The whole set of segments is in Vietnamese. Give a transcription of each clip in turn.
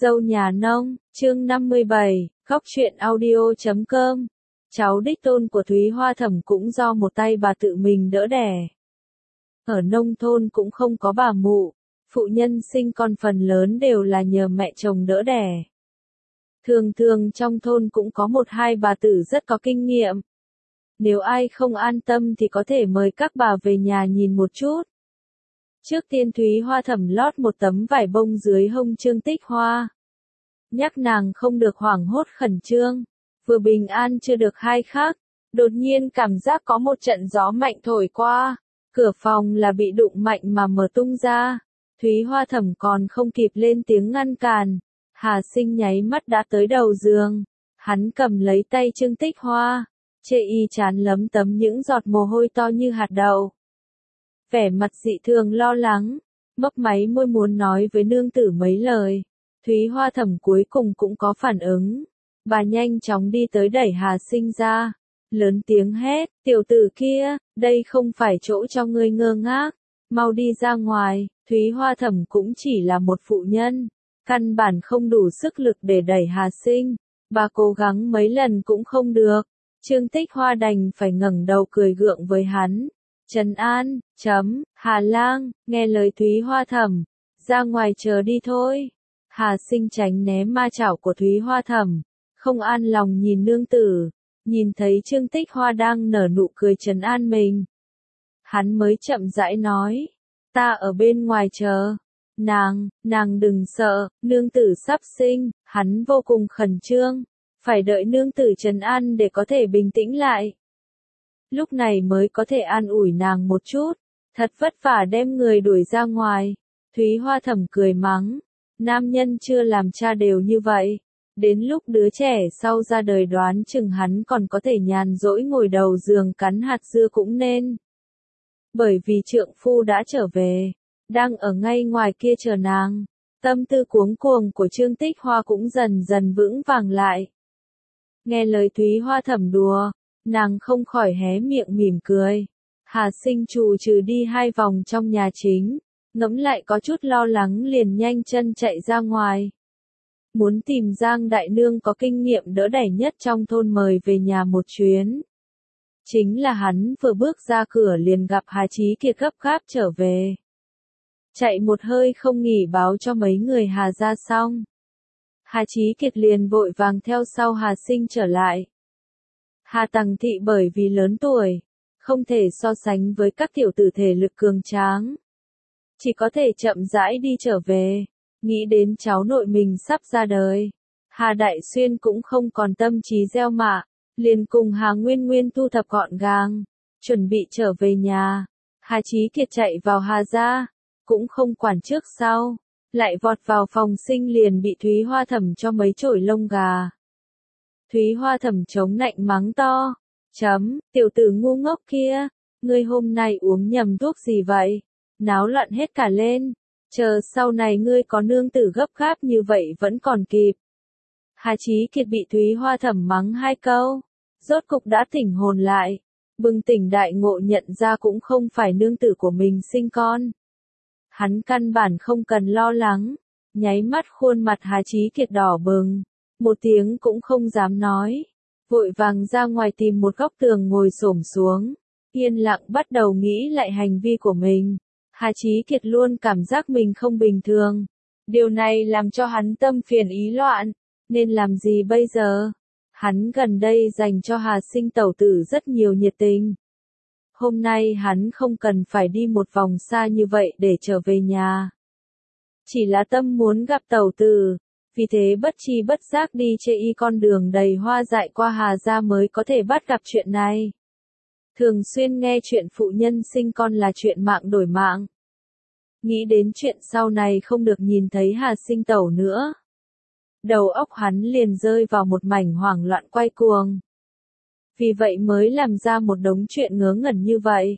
Dâu nhà nông, chương 57, góc truyện audio.com. Cháu đích tôn của Thúy Hoa Thẩm cũng do một tay bà tự mình đỡ đẻ. Ở nông thôn cũng không có bà mụ, phụ nhân sinh con phần lớn đều là nhờ mẹ chồng đỡ đẻ. Thường thường trong thôn cũng có một hai bà tử rất có kinh nghiệm. Nếu ai không an tâm thì có thể mời các bà về nhà nhìn một chút. Trước tiên Thúy Hoa Thẩm lót một tấm vải bông dưới hông Trương Tích Hoa. Nhắc nàng không được hoảng hốt khẩn trương. Vừa bình an chưa được hai khắc, đột nhiên cảm giác có một trận gió mạnh thổi qua. Cửa phòng là bị đụng mạnh mà mở tung ra. Thúy Hoa Thẩm còn không kịp lên tiếng ngăn cản. Hà Sinh nháy mắt đã tới đầu giường. Hắn cầm lấy tay Trương Tích Hoa. Chê y chán lấm tấm những giọt mồ hôi to như hạt đậu. Vẻ mặt dị thường lo lắng, mấp máy môi muốn nói với nương tử mấy lời. Thúy Hoa Thẩm cuối cùng cũng có phản ứng. Bà nhanh chóng đi tới đẩy Hà Sinh ra. Lớn tiếng hét, tiểu tử kia, đây không phải chỗ cho ngươi ngơ ngác. Mau đi ra ngoài. Thúy Hoa Thẩm cũng chỉ là một phụ nhân. Căn bản không đủ sức lực để đẩy Hà Sinh. Bà cố gắng mấy lần cũng không được. Trương Tích Hoa đành phải ngẩng đầu cười gượng với hắn. Trấn an, Hà Lang, nghe lời Thúy Hoa Thẩm, ra ngoài chờ đi thôi. Hà Sinh tránh né ma chảo của Thúy Hoa Thẩm, không an lòng nhìn nương tử, nhìn thấy Trương Tích Hoa đang nở nụ cười trấn an mình. Hắn mới chậm rãi nói, ta ở bên ngoài chờ. Nàng đừng sợ, nương tử sắp sinh. Hắn vô cùng khẩn trương, phải đợi nương tử trấn an để có thể bình tĩnh lại. Lúc này mới có thể an ủi nàng một chút, thật vất vả đem người đuổi ra ngoài. Thúy Hoa Thẩm cười mắng, nam nhân chưa làm cha đều như vậy, đến lúc đứa trẻ sau ra đời đoán chừng hắn còn có thể nhàn rỗi ngồi đầu giường cắn hạt dưa cũng nên. Bởi vì trượng phu đã trở về, đang ở ngay ngoài kia chờ nàng, tâm tư cuống cuồng của Trương Tích Hoa cũng dần dần vững vàng lại. Nghe lời Thúy Hoa Thẩm đùa, nàng không khỏi hé miệng mỉm cười. Hà Sinh trù trừ đi hai vòng trong nhà chính, ngẫm lại có chút lo lắng liền nhanh chân chạy ra ngoài. Muốn tìm Giang Đại Nương có kinh nghiệm đỡ đẻ nhất trong thôn mời về nhà một chuyến. Chính là hắn vừa bước ra cửa liền gặp Hà Chí Kiệt gấp gáp trở về. Chạy một hơi không nghỉ báo cho mấy người Hà ra xong. Hà Chí Kiệt liền vội vàng theo sau Hà Sinh trở lại. Hà Tằng Thị bởi vì lớn tuổi, không thể so sánh với các tiểu tử thể lực cường tráng. Chỉ có thể chậm rãi đi trở về, nghĩ đến cháu nội mình sắp ra đời. Hà Đại Xuyên cũng không còn tâm trí gieo mạ, liền cùng Hà Nguyên Nguyên thu thập gọn gàng, chuẩn bị trở về nhà. Hà Chí Kiệt chạy vào Hà gia, cũng không quản trước sau, lại vọt vào phòng sinh liền bị Thúy Hoa Thẩm cho mấy chổi lông gà. Thúy Hoa Thẩm chống nạnh mắng to, tiểu tử ngu ngốc kia, ngươi hôm nay uống nhầm thuốc gì vậy? Náo loạn hết cả lên, chờ sau này ngươi có nương tử gấp gáp như vậy vẫn còn kịp. Hà Chí Kiệt bị Thúy Hoa Thẩm mắng hai câu, rốt cục đã tỉnh hồn lại, bừng tỉnh đại ngộ nhận ra cũng không phải nương tử của mình sinh con. Hắn căn bản không cần lo lắng, nháy mắt khuôn mặt Hà Chí Kiệt đỏ bừng. Một tiếng cũng không dám nói, vội vàng ra ngoài tìm một góc tường ngồi xổm xuống, yên lặng bắt đầu nghĩ lại hành vi của mình. Hà Chí Kiệt luôn cảm giác mình không bình thường, điều này làm cho hắn tâm phiền ý loạn, nên làm gì bây giờ? Hắn gần đây dành cho Hà Sinh tẩu tử rất nhiều nhiệt tình. Hôm nay hắn không cần phải đi một vòng xa như vậy để trở về nhà. Chỉ là tâm muốn gặp tẩu tử. Vì thế bất chi bất giác đi chê y con đường đầy hoa dại qua Hà gia mới có thể bắt gặp chuyện này. Thường xuyên nghe chuyện phụ nhân sinh con là chuyện mạng đổi mạng. Nghĩ đến chuyện sau này không được nhìn thấy Hà Sinh tẩu nữa. Đầu óc hắn liền rơi vào một mảnh hoảng loạn quay cuồng. Vì vậy mới làm ra một đống chuyện ngớ ngẩn như vậy.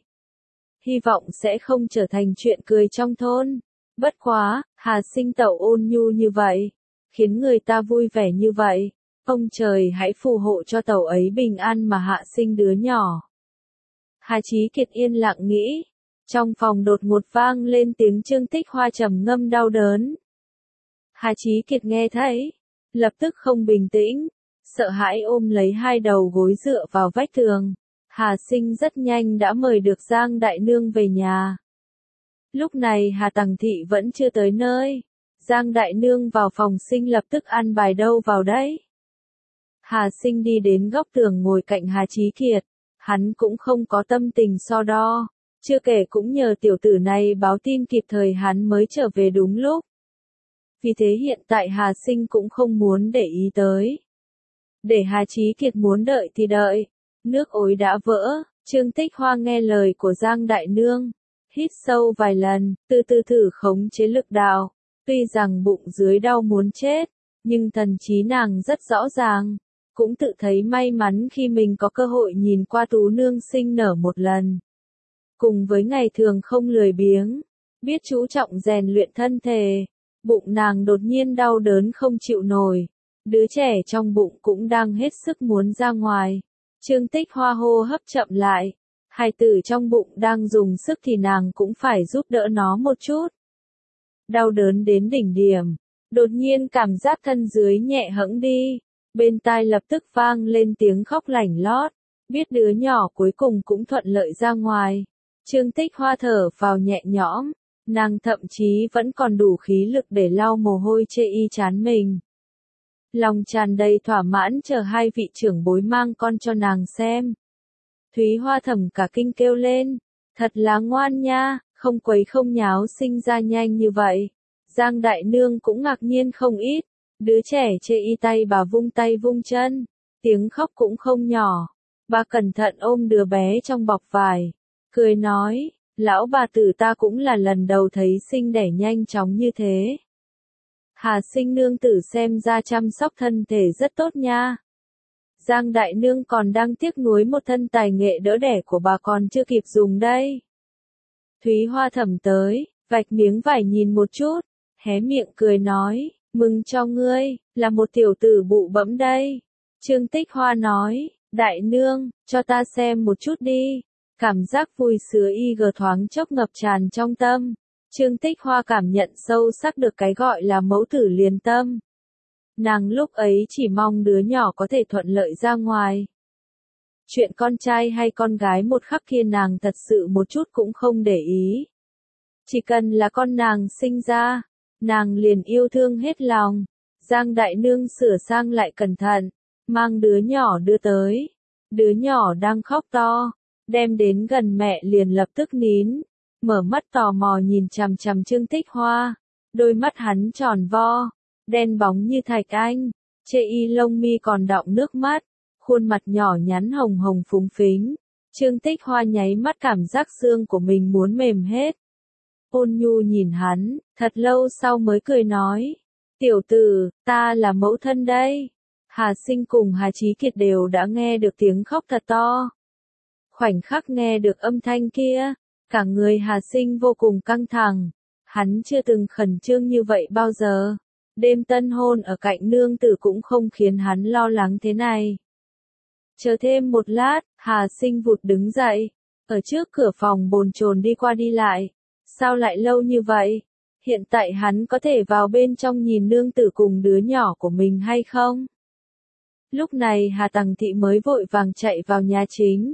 Hy vọng sẽ không trở thành chuyện cười trong thôn. Bất quá, Hà Sinh tẩu ôn nhu như vậy, khiến người ta vui vẻ như vậy. Ông trời hãy phù hộ cho tẩu ấy bình an mà hạ sinh đứa nhỏ. Hà Chí Kiệt yên lặng nghĩ. Trong phòng đột ngột vang lên tiếng Trương Tích Hoa trầm ngâm đau đớn. Hà Chí Kiệt nghe thấy, lập tức không bình tĩnh, sợ hãi ôm lấy hai đầu gối dựa vào vách tường. Hà Sinh rất nhanh đã mời được Giang Đại Nương về nhà. Lúc này Hà Tằng Thị vẫn chưa tới nơi. Giang Đại Nương vào phòng Sinh lập tức ăn bài đâu vào đấy. Hà Sinh đi đến góc tường ngồi cạnh Hà Chí Kiệt. Hắn cũng không có tâm tình so đo. Chưa kể cũng nhờ tiểu tử này báo tin kịp thời hắn mới trở về đúng lúc. Vì thế hiện tại Hà Sinh cũng không muốn để ý tới. Để Hà Chí Kiệt muốn đợi thì đợi. Nước ối đã vỡ, Trương Tích Hoa nghe lời của Giang Đại Nương. Hít sâu vài lần, từ từ thử khống chế lực đạo. Tuy rằng bụng dưới đau muốn chết, nhưng thần trí nàng rất rõ ràng. Cũng tự thấy may mắn khi mình có cơ hội nhìn qua Tú Nương sinh nở một lần. Cùng với ngày thường không lười biếng, biết chú trọng rèn luyện thân thể, bụng nàng đột nhiên đau đớn không chịu nổi. Đứa trẻ trong bụng cũng đang hết sức muốn ra ngoài. Trương Tích Hoa hô hấp chậm lại. Hài tử trong bụng đang dùng sức thì nàng cũng phải giúp đỡ nó một chút. Đau đớn đến đỉnh điểm. Đột nhiên cảm giác thân dưới nhẹ hẫng đi. Bên tai lập tức vang lên tiếng khóc lảnh lót. Biết đứa nhỏ cuối cùng cũng thuận lợi ra ngoài. Trương Tích Hoa thở vào nhẹ nhõm. Nàng thậm chí vẫn còn đủ khí lực để lau mồ hôi chê y chán mình. Lòng tràn đầy thỏa mãn chờ hai vị trưởng bối mang con cho nàng xem. Thúy Hoa Thẩm cả kinh kêu lên. Thật là ngoan nha, không quấy không nháo sinh ra nhanh như vậy. Giang Đại Nương cũng ngạc nhiên không ít. Đứa trẻ chê y tay vung chân. Tiếng khóc cũng không nhỏ. Bà cẩn thận ôm đứa bé trong bọc vải. Cười nói, lão bà tử ta cũng là lần đầu thấy sinh đẻ nhanh chóng như thế. Hà Sinh nương tử xem ra chăm sóc thân thể rất tốt nha. Giang Đại Nương còn đang tiếc nuối một thân tài nghệ đỡ đẻ của bà còn chưa kịp dùng đây. Thúy Hoa Thẩm tới, vạch miếng vải nhìn một chút, hé miệng cười nói, mừng cho ngươi, là một tiểu tử bụ bẫm đây. Trương Tích Hoa nói, Đại Nương, cho ta xem một chút đi. Cảm giác vui sướng thoáng chốc ngập tràn trong tâm. Trương Tích Hoa cảm nhận sâu sắc được cái gọi là mẫu tử liền tâm. Nàng lúc ấy chỉ mong đứa nhỏ có thể thuận lợi ra ngoài. Chuyện con trai hay con gái một khắc kia nàng thật sự một chút cũng không để ý. Chỉ cần là con nàng sinh ra, nàng liền yêu thương hết lòng. Giang Đại Nương sửa sang lại cẩn thận, mang đứa nhỏ đưa tới. Đứa nhỏ đang khóc to, đem đến gần mẹ liền lập tức nín. Mở mắt tò mò nhìn chằm chằm Trương Tích Hoa, đôi mắt hắn tròn vo, đen bóng như thạch anh, chê y lông mi còn đọng nước mắt, khuôn mặt nhỏ nhắn hồng hồng phúng phính. Trương Tích Hoa nháy mắt cảm giác xương của mình muốn mềm hết. Ôn nhu nhìn hắn, thật lâu sau mới cười nói, tiểu tử, ta là mẫu thân đây. Hà Sinh cùng Hà Chí Kiệt đều đã nghe được tiếng khóc thật to. Khoảnh khắc nghe được âm thanh kia, cả người Hà Sinh vô cùng căng thẳng. Hắn chưa từng khẩn trương như vậy bao giờ. Đêm tân hôn ở cạnh nương tử cũng không khiến hắn lo lắng thế này. Chờ thêm một lát, Hà Sinh vụt đứng dậy. Ở trước cửa phòng bồn chồn đi qua đi lại. Sao lại lâu như vậy? Hiện tại hắn có thể vào bên trong nhìn nương tử cùng đứa nhỏ của mình hay không? Lúc này Hà Tằng Thị mới vội vàng chạy vào nhà chính.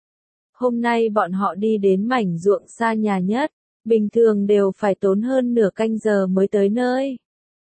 Hôm nay bọn họ đi đến mảnh ruộng xa nhà nhất, bình thường đều phải tốn hơn nửa canh giờ mới tới nơi.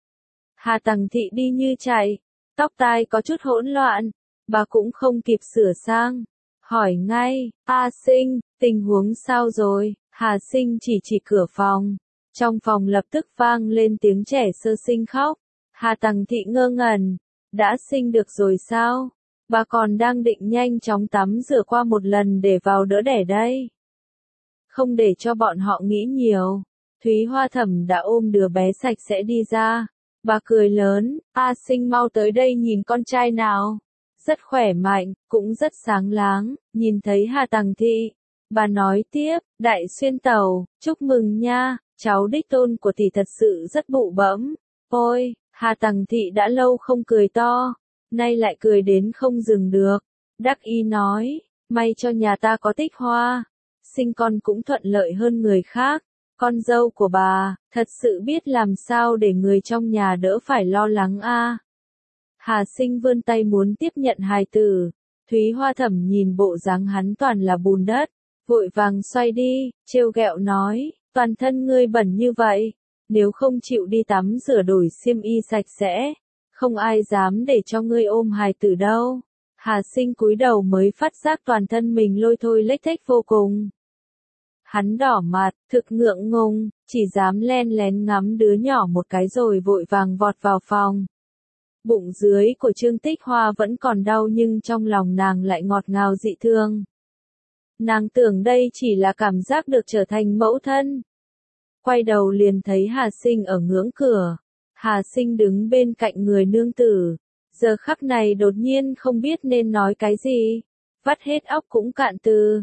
Hà Tằng Thị đi như chạy, tóc tai có chút hỗn loạn, bà cũng không kịp sửa sang. Hỏi ngay, A Sinh, tình huống sao rồi? Hà Sinh chỉ cửa phòng. Trong phòng lập tức vang lên tiếng trẻ sơ sinh khóc. Hà Tằng Thị ngơ ngẩn, đã sinh được rồi sao? Bà còn đang định nhanh chóng tắm rửa qua một lần để vào đỡ đẻ đây. Không để cho bọn họ nghĩ nhiều, Thúy Hoa Thẩm đã ôm đứa bé sạch sẽ đi ra. Bà cười lớn, A Sinh mau tới đây nhìn con trai nào. Rất khỏe mạnh, cũng rất sáng láng, nhìn thấy Hà Tằng Thị. Bà nói tiếp, Đại Xuyên Tẩu, chúc mừng nha, cháu đích tôn của tỷ thật sự rất bụ bẫm. Ôi, Hà Tằng Thị đã lâu không cười to, nay lại cười đến không dừng được. Đắc ý nói, may cho nhà ta có Tích Hoa, sinh con cũng thuận lợi hơn người khác, Con dâu của bà, thật sự biết làm sao để người trong nhà đỡ phải lo lắng a. Hà Sinh vươn tay muốn tiếp nhận hài tử. Thúy Hoa Thẩm nhìn bộ dáng hắn toàn là bùn đất, vội vàng xoay đi, trêu ghẹo nói, toàn thân ngươi bẩn như vậy, nếu không chịu đi tắm rửa đổi xiêm y sạch sẽ, không ai dám để cho ngươi ôm hài tử đâu. Hà Sinh cúi đầu mới phát giác toàn thân mình lôi thôi lếch thếch vô cùng. Hắn đỏ mặt, thực ngượng ngùng, chỉ dám len lén ngắm đứa nhỏ một cái rồi vội vàng vọt vào phòng. Bụng dưới của Trương Tích Hoa vẫn còn đau nhưng trong lòng nàng lại ngọt ngào dị thương. Nàng tưởng đây chỉ là cảm giác được trở thành mẫu thân. Quay đầu liền thấy Hà Sinh ở ngưỡng cửa. Hà Sinh đứng bên cạnh người nương tử. Giờ khắc này đột nhiên không biết nên nói cái gì. Vắt hết óc cũng cạn từ.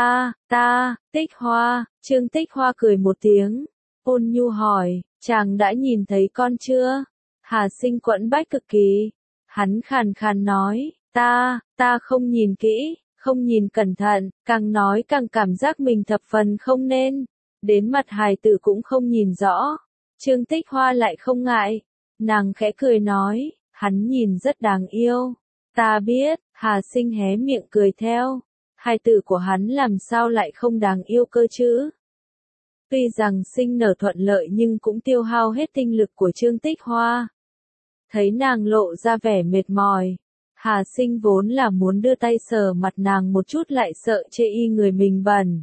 Tích Hoa. Trương Tích Hoa cười một tiếng. Ôn nhu hỏi, chàng đã nhìn thấy con chưa? Hà Sinh quẫn bách cực kỳ. Hắn khàn khàn nói, ta không nhìn kỹ, không nhìn cẩn thận, càng nói càng cảm giác mình thập phần không nên. Đến mặt hài tử cũng không nhìn rõ. Trương Tích Hoa lại không ngại. Nàng khẽ cười nói, hắn nhìn rất đáng yêu. Ta biết, Hà Sinh hé miệng cười theo. Hài tử của hắn làm sao lại không đáng yêu cơ chứ? Tuy rằng sinh nở thuận lợi nhưng cũng tiêu hao hết tinh lực của Trương Tích Hoa. Thấy nàng lộ ra vẻ mệt mỏi. Hà Sinh vốn là muốn đưa tay sờ mặt nàng một chút lại sợ chê y người mình bẩn.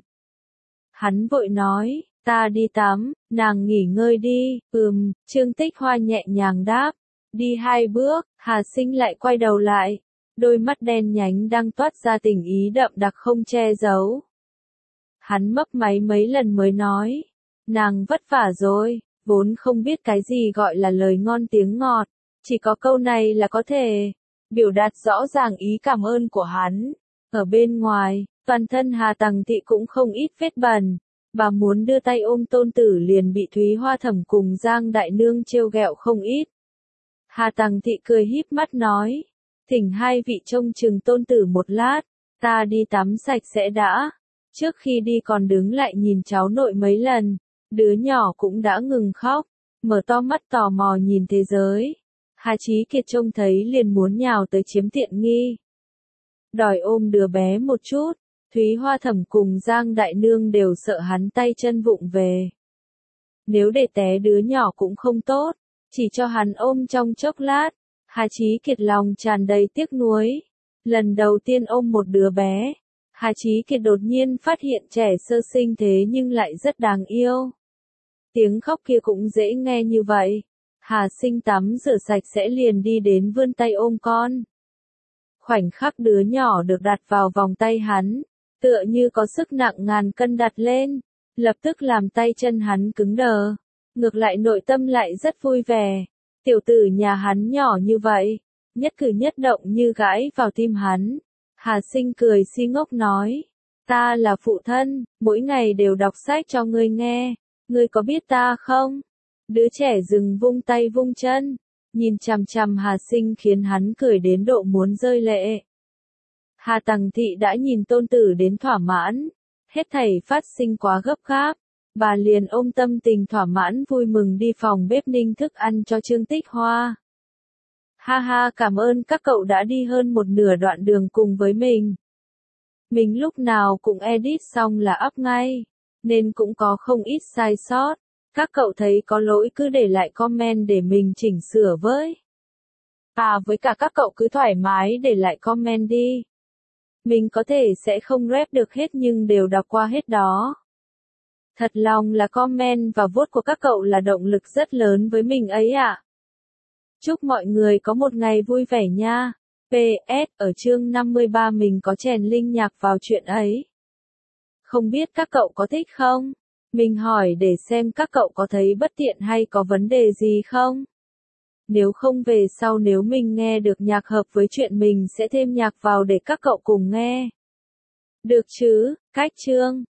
Hắn vội nói, ta đi tắm, nàng nghỉ ngơi đi. Trương Tích Hoa nhẹ nhàng đáp. Đi 2 bước, Hà Sinh lại quay đầu lại. Đôi mắt đen nhánh đang toát ra tình ý đậm đặc không che giấu. Hắn mấp máy mấy lần mới nói, nàng vất vả rồi, vốn không biết cái gì gọi là lời ngon tiếng ngọt, chỉ có câu này là có thể biểu đạt rõ ràng ý cảm ơn của hắn. Ở bên ngoài, toàn thân Hà Tằng Thị cũng không ít vết bẩn, bà muốn đưa tay ôm tôn tử liền bị Thúy Hoa Thẩm cùng Giang Đại Nương trêu ghẹo không ít. Hà Tằng Thị cười híp mắt nói, thỉnh hai vị trông chừng tôn tử một lát, ta đi tắm sạch sẽ đã. Trước khi đi còn đứng lại nhìn cháu nội mấy lần, đứa nhỏ cũng đã ngừng khóc, mở to mắt tò mò nhìn thế giới. Hà Chí Kiệt trông thấy liền muốn nhào tới chiếm tiện nghi. Đòi ôm đứa bé một chút, Thúy Hoa Thẩm cùng Giang Đại Nương đều sợ hắn tay chân vụng về. Nếu để té đứa nhỏ cũng không tốt, chỉ cho hắn ôm trong chốc lát. Hà Chí Kiệt lòng tràn đầy tiếc nuối. Lần đầu tiên ôm một đứa bé, Hà Chí Kiệt đột nhiên phát hiện trẻ sơ sinh thế nhưng lại rất đáng yêu. Tiếng khóc kia cũng dễ nghe như vậy. Hà Sinh tắm rửa sạch sẽ liền đi đến vươn tay ôm con. Khoảnh khắc đứa nhỏ được đặt vào vòng tay hắn, tựa như có sức nặng ngàn cân đặt lên, lập tức làm tay chân hắn cứng đờ. Ngược lại nội tâm lại rất vui vẻ. Tiểu tử nhà hắn nhỏ như vậy, nhất cử nhất động như gãi vào tim hắn. Hà Sinh cười si ngốc nói, ta là phụ thân, mỗi ngày đều đọc sách cho ngươi nghe, ngươi có biết ta không? Đứa trẻ dừng vung tay vung chân, nhìn chằm chằm Hà Sinh khiến hắn cười đến độ muốn rơi lệ. Hà Tằng Thị đã nhìn tôn tử đến thỏa mãn, hết thảy phát sinh quá gấp gáp. Bà liền ôm tâm tình thỏa mãn vui mừng đi phòng bếp ninh thức ăn cho Trương Tích Hoa. Ha ha, cảm ơn các cậu đã đi hơn một nửa đoạn đường cùng với mình. Mình lúc nào cũng edit xong là up ngay, nên cũng có không ít sai sót. Các cậu thấy có lỗi cứ để lại comment để mình chỉnh sửa với. Với cả các cậu cứ thoải mái để lại comment đi. Mình có thể sẽ không rep được hết nhưng đều đọc qua hết đó. Thật lòng là comment và vote của các cậu là động lực rất lớn với mình ấy ạ. Chúc mọi người có một ngày vui vẻ nha. PS, ở chương 53 mình có chèn link nhạc vào chuyện ấy. Không biết các cậu có thích không? Mình hỏi để xem các cậu có thấy bất tiện hay có vấn đề gì không? Nếu không về sau nếu mình nghe được nhạc hợp với chuyện mình sẽ thêm nhạc vào để các cậu cùng nghe. Được chứ, cách chương.